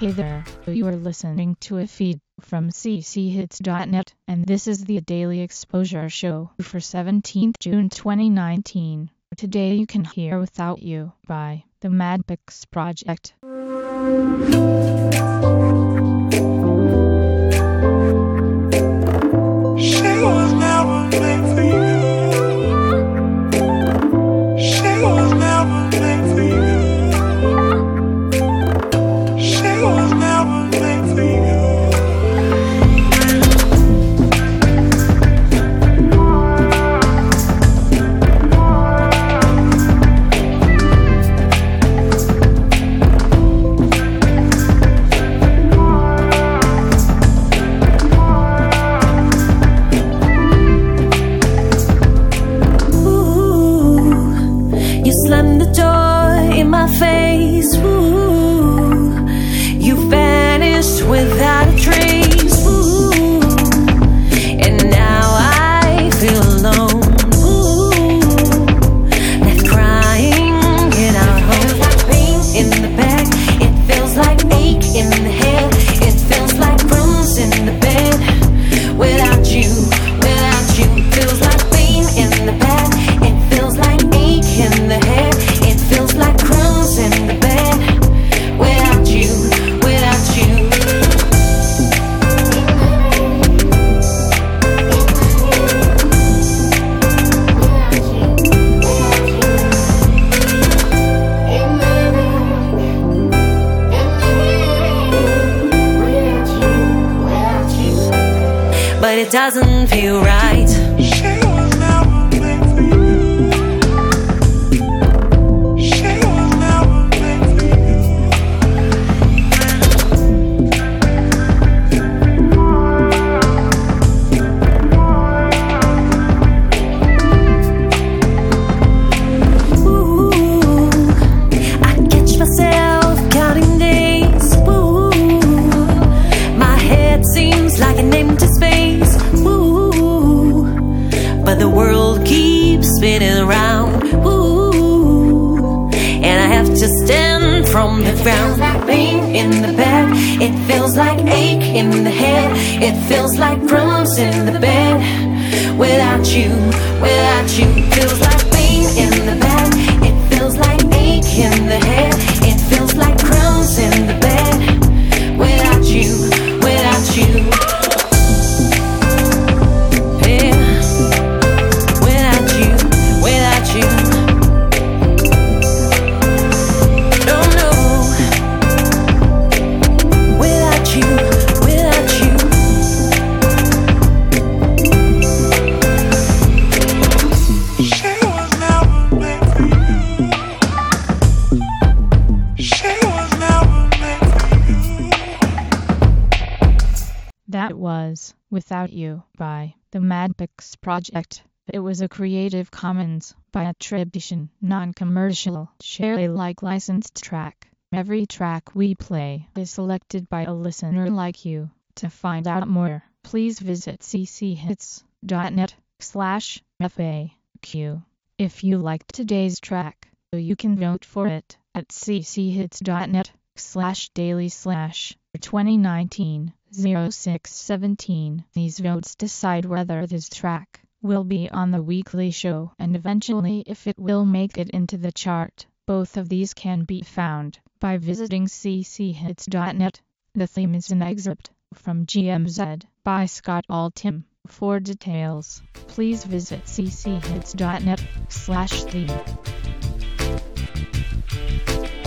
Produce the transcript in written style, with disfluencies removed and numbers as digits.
Hey there, you are listening to a feed from cchits.net, and this is the Daily Exposure Show for 17th June 2019. Today you can hear Without You by the Madpix Project. Slam the door in my face. Ooh, you vanished without a trace. Ooh, and now I feel alone. Ooh, left crying in our home. Like pain in the back, it feels like ache in the head. It feels like crumbs in the bed. Without you, feels like pain in the back. It feels like ache in the head. It feels like crumbs in the bed. Without you, without you. But it doesn't feel right. The world keeps spinning around, ooh, and I have to stand from the ground. It feels like pain in the back, it feels like ache in the head, it feels like crumbs in the bed. Without you, feels like pain in the back, it feels like ache in the head, it feels like crumbs in the bed. Without you, without you. That was Without You by the Madpix Project. It was a Creative Commons by attribution, non-commercial, share Alike licensed track. Every track we play is selected by a listener like you. To find out more, please visit cchits.net/FAQ. If you liked today's track, you can vote for it at cchits.net/daily/2019-06-17. These votes decide whether this track will be on the weekly show and eventually if it will make it into the chart. Both of these can be found by visiting cchits.net. The theme is an excerpt from GMZ by Scott Altham. For details, please visit cchits.net/theme.